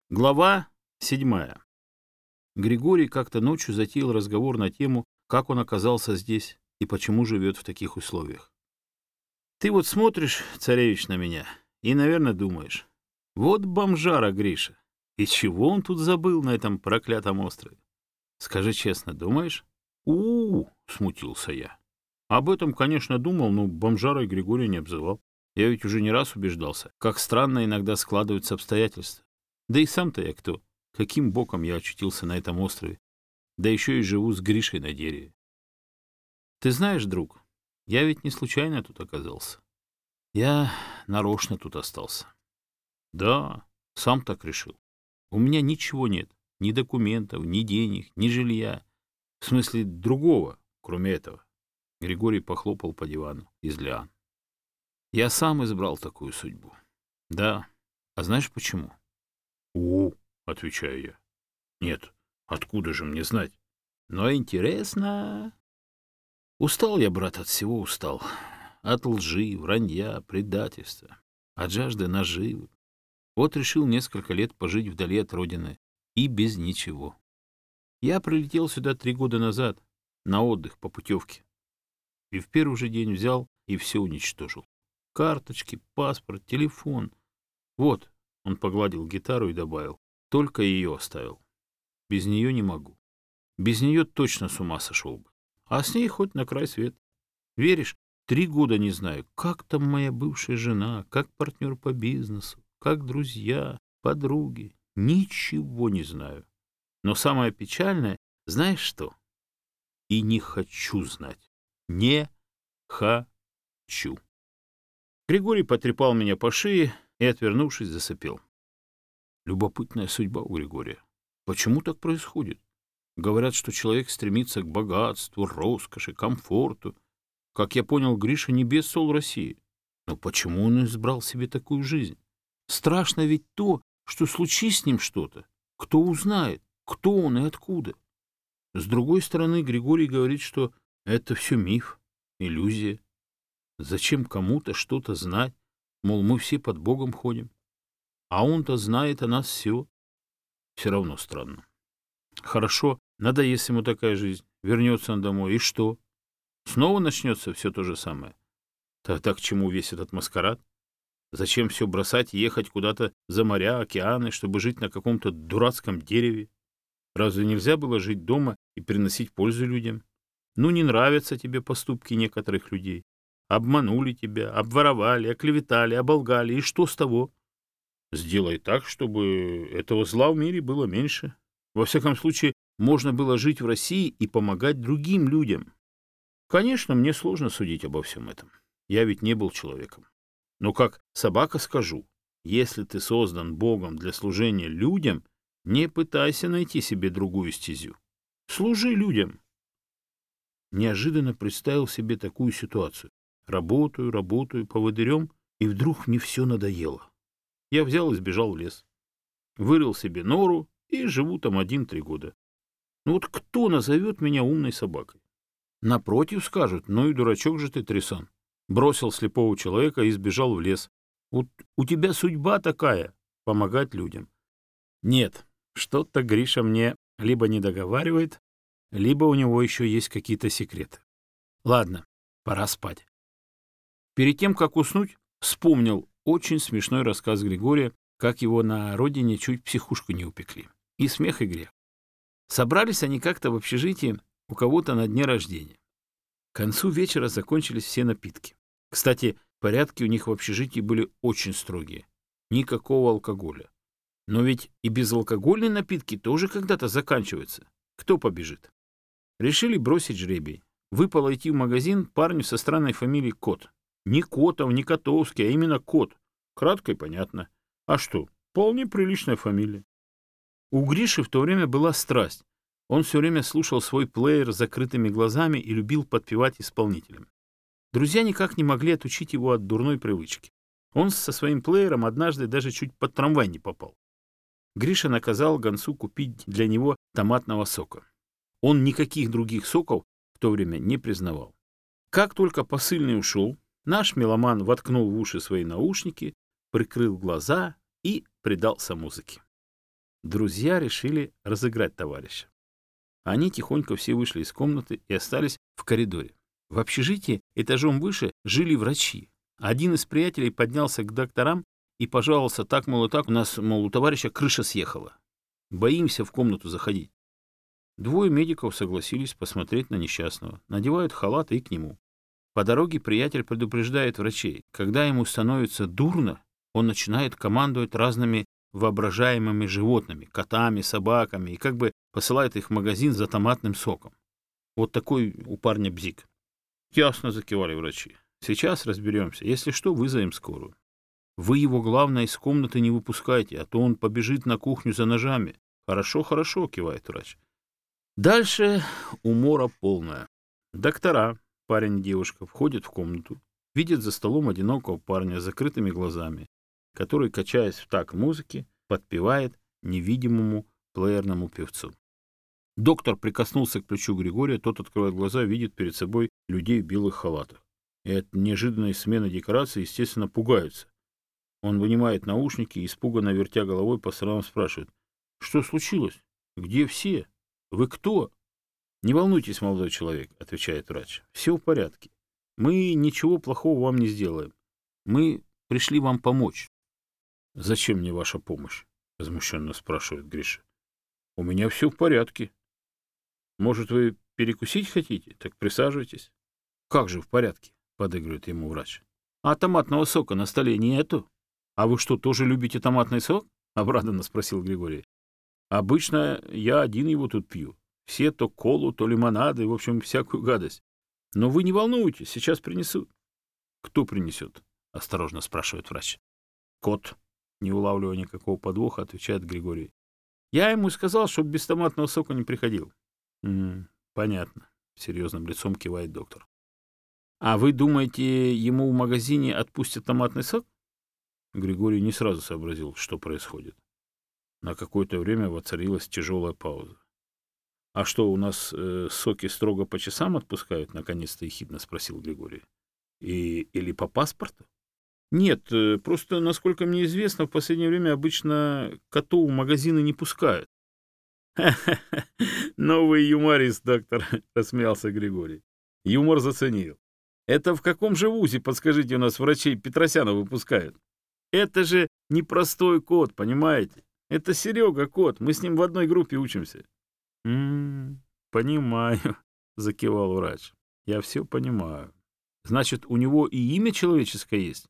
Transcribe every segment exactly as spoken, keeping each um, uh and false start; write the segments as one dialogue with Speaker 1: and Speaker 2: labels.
Speaker 1: Глава седьмая. Григорий как-то ночью затеял разговор на тему, как он оказался здесь и почему живет в таких условиях. Ты вот смотришь, царевич, на меня и, наверное, думаешь, вот бомжара Гриша, и чего он тут забыл на этом проклятом острове? Скажи честно, думаешь? У-у-у, смутился я. Об этом, конечно, думал, но бомжарой Григория не обзывал. Я ведь уже не раз убеждался, как странно иногда складываются обстоятельства. Да и сам-то я кто? Каким боком я очутился на этом острове? Да еще и живу с Гришей на дереве. Ты знаешь, друг, я ведь не случайно тут оказался. Я нарочно тут остался. Да, сам так решил. У меня ничего нет. Ни документов, ни денег, ни жилья. В смысле другого, кроме этого. Григорий похлопал по дивану из лиан. Я сам избрал такую судьбу. Да. А знаешь почему? «О, — отвечаю я, — нет, откуда же мне знать? Но интересно. Устал я, брат, от всего устал. От лжи, вранья, предательства, от жажды наживы. Вот решил несколько лет пожить вдали от родины и без ничего. Я прилетел сюда три года назад на отдых по путевке. И в первый же день взял и все уничтожил. Карточки, паспорт, телефон. Вот, — он погладил гитару и добавил, — только ее оставил. Без нее не могу. Без нее точно с ума сошел бы. А с ней хоть на край света. Веришь, три года не знаю, как там моя бывшая жена, как партнер по бизнесу, как друзья, подруги. Ничего не знаю. Но самое печальное, знаешь что? И не хочу знать. Не хочу. Григорий потрепал меня по шее и, отвернувшись, засопел. Любопытная судьба у Григория. Почему так происходит? Говорят, что человек стремится к богатству, роскоши, комфорту. Как я понял, Гриша не без сол России. Но почему он избрал себе такую жизнь? Страшно ведь то, что случись с ним что-то. Кто узнает, кто он и откуда? С другой стороны, Григорий говорит, что это все миф, иллюзия. Зачем кому-то что-то знать? Мол, мы все под Богом ходим. А он-то знает о нас все. Все равно странно. Хорошо, надоест ему такая жизнь. Вернется он домой. И что? Снова начнется все то же самое. Тогда к чему весь этот маскарад? Зачем все бросать и ехать куда-то за моря, океаны, чтобы жить на каком-то дурацком дереве? Разве нельзя было жить дома и приносить пользу людям? Ну, не нравятся тебе поступки некоторых людей. Обманули тебя, обворовали, оклеветали, оболгали. И что с того? Сделай так, чтобы этого зла в мире было меньше. Во всяком случае, можно было жить в России и помогать другим людям. Конечно, мне сложно судить обо всем этом. Я ведь не был человеком. Но как собака скажу, если ты создан Богом для служения людям, не пытайся найти себе другую стезю. Служи людям. Неожиданно представил себе такую ситуацию. Работаю, работаю поводырем, и вдруг мне все надоело. Я взял и сбежал в лес. Вырыл себе нору и живу там один-три года. Ну вот кто назовет меня умной собакой? Напротив скажут, ну и дурачок же ты, Трисон. Бросил слепого человека и сбежал в лес. Вот у тебя судьба такая — помогать людям. Нет, что-то Гриша мне либо не договаривает, либо у него еще есть какие-то секреты. Ладно, пора спать. Перед тем, как уснуть, вспомнил очень смешной рассказ Григория, как его на родине чуть психушку не упекли. И смех, и грех. Собрались они как-то в общежитии у кого-то на дне рождения. К концу вечера закончились все напитки. Кстати, порядки у них в общежитии были очень строгие. Никакого алкоголя. Но ведь и безалкогольные напитки тоже когда-то заканчиваются. Кто побежит? Решили бросить жребий. Выпало идти в магазин парню со странной фамилией Кот. Не Котов, не Котовский, а именно Кот. Кратко и понятно. А что? Вполне приличная фамилия. У Гриши в то время была страсть. Он все время слушал свой плеер с закрытыми глазами и любил подпевать исполнителям. Друзья никак не могли отучить его от дурной привычки. Он со своим плеером однажды даже чуть под трамвай не попал. Гриша наказал гонцу купить для него томатного сока. Он никаких других соков в то время не признавал. Как только посыльный ушел, наш меломан воткнул в уши свои наушники, прикрыл глаза и предался музыке. Друзья решили разыграть товарища. Они тихонько все вышли из комнаты и остались в коридоре. В общежитии этажом выше жили врачи. Один из приятелей поднялся к докторам и пожаловался: так, мол, и так, у нас, мол, у товарища крыша съехала. Боимся в комнату заходить. Двое медиков согласились посмотреть на несчастного, надевают халаты и к нему. По дороге приятель предупреждает врачей: когда ему становится дурно, он начинает командовать разными воображаемыми животными, котами, собаками, и как бы посылает их в магазин за томатным соком. Вот такой у парня бзик. Ясно, закивали врачи. Сейчас разберемся. Если что, вызовем скорую. Вы его, главное, из комнаты не выпускайте, а то он побежит на кухню за ножами. Хорошо, хорошо, кивает врач. Дальше умора полная. Доктора, парень и девушка, входят в комнату, видят за столом одинокого парня с закрытыми глазами, который, качаясь в такт музыки, подпевает невидимому плеерному певцу. Доктор прикоснулся к плечу Григория, тот открывает глаза, видит перед собой людей в белых халатах. И от неожиданной смены декораций, естественно, пугаются. Он вынимает наушники и, испуганно вертя головой, по сторонам спрашивает: «Что случилось? Где все? Вы кто?» «Не волнуйтесь, молодой человек», — отвечает врач. «Все в порядке. Мы ничего плохого вам не сделаем. Мы пришли вам помочь». «Зачем мне ваша помощь?» — возмущенно спрашивает Гриша. «У меня все в порядке. Может, вы перекусить хотите? Так присаживайтесь». «Как же в порядке?» — подыгрывает ему врач. «А томатного сока на столе нету? А вы что, тоже любите томатный сок?» — обрадованно спросил Григорий. «Обычно я один его тут пью. Все то колу, то лимонады, в общем, всякую гадость. Но вы не волнуйтесь, сейчас принесут». «Кто принесет?» — осторожно спрашивает врач. «Кот», — не улавливая никакого подвоха, отвечает Григорий. «Я ему сказал, чтобы без томатного сока не приходил». «М-м, понятно», — серьезным лицом кивает доктор. «А вы думаете, ему в магазине отпустят томатный сок?» Григорий не сразу сообразил, что происходит. На какое-то время воцарилась тяжелая пауза. «А что, у нас э, соки строго по часам отпускают?» — наконец-то ехидно спросил Григорий. И, «Или по паспорту?» «Нет, э, просто, насколько мне известно, в последнее время обычно котов в магазины не пускают». «Ха-ха-ха, новый юморист, доктор», — рассмеялся Григорий. Юмор заценил. «Это в каком же вузе, подскажите, у нас врачей Петросяна выпускают? Это же непростой кот, понимаете? Это Серега кот, мы с ним в одной группе учимся». «М-м, понимаю», — закивал врач. «Я все понимаю. Значит, у него и имя человеческое есть?»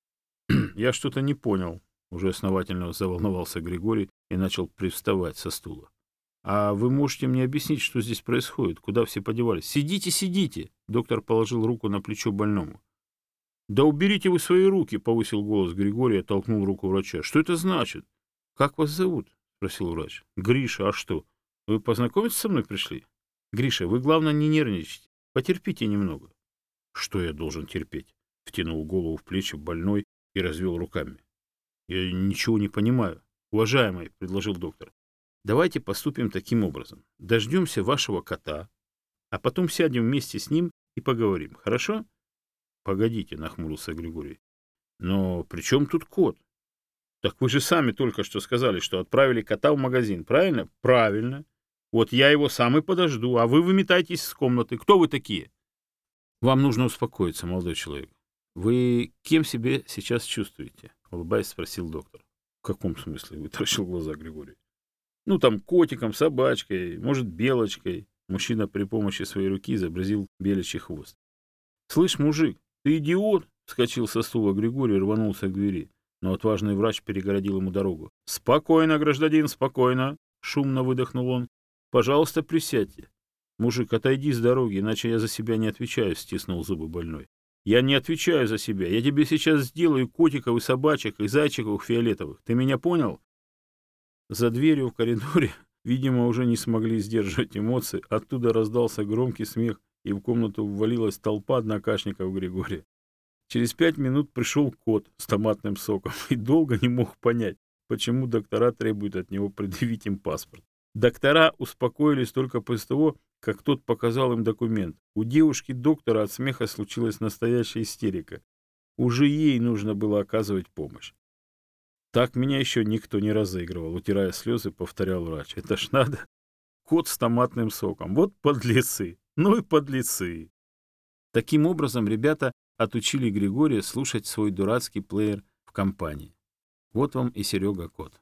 Speaker 1: «Я что-то не понял», — уже основательно заволновался Григорий и начал привставать со стула. «А вы можете мне объяснить, что здесь происходит? Куда все подевались?» «Сидите, сидите!» — доктор положил руку на плечо больному. «Да уберите вы свои руки!» — повысил голос Григорий и оттолкнул руку врача. «Что это значит?» «Как вас зовут?» — спросил врач. «Гриша, а что? Вы познакомиться со мной пришли?» «Гриша, вы, главное, не нервничайте. Потерпите немного». «Что я должен терпеть?» — втянул голову в плечи больной и развел руками. «Я ничего не понимаю. Уважаемый», — предложил доктор, — «давайте поступим таким образом. Дождемся вашего кота, а потом сядем вместе с ним и поговорим. Хорошо?» «Погодите», — нахмурился Григорий. «Но при чем тут кот?» «Так вы же сами только что сказали, что отправили кота в магазин, правильно?» «Правильно. Вот я его сам и подожду, а вы выметайтесь из комнаты. Кто вы такие?» «Вам нужно успокоиться, молодой человек. Вы кем себе сейчас чувствуете?» — улыбаясь, спросил доктор. «В каком смысле?» — вытаращил глаза Григорий. «Ну, там, котиком, собачкой, может, белочкой». Мужчина при помощи своей руки изобразил беличий хвост. «Слышь, мужик, ты идиот!» — вскочил со стула Григорий и рванулся к двери. Но отважный врач перегородил ему дорогу. «Спокойно, гражданин, спокойно!» — шумно выдохнул он. «Пожалуйста, присядьте». «Мужик, отойди с дороги, иначе я за себя не отвечаю», — стиснул зубы больной. «Я не отвечаю за себя. Я тебе сейчас сделаю котиков и собачек, и зайчиков фиолетовых. Ты меня понял?» За дверью в коридоре, видимо, уже не смогли сдерживать эмоции. Оттуда раздался громкий смех, и в комнату ввалилась толпа однокашников Григория. Через пять минут пришел кот с томатным соком и долго не мог понять, почему доктора требуют от него предъявить им паспорт. Доктора успокоились только после того, как тот показал им документ. У девушки-доктора от смеха случилась настоящая истерика. Уже ей нужно было оказывать помощь. Так меня еще никто не разыгрывал, утирая слезы, повторял врач. Это ж надо. Кот с томатным соком. Вот подлецы. Ну и подлецы. Таким образом, ребята отучили Григория слушать свой дурацкий плеер в компании. Вот вам и Серега Кот.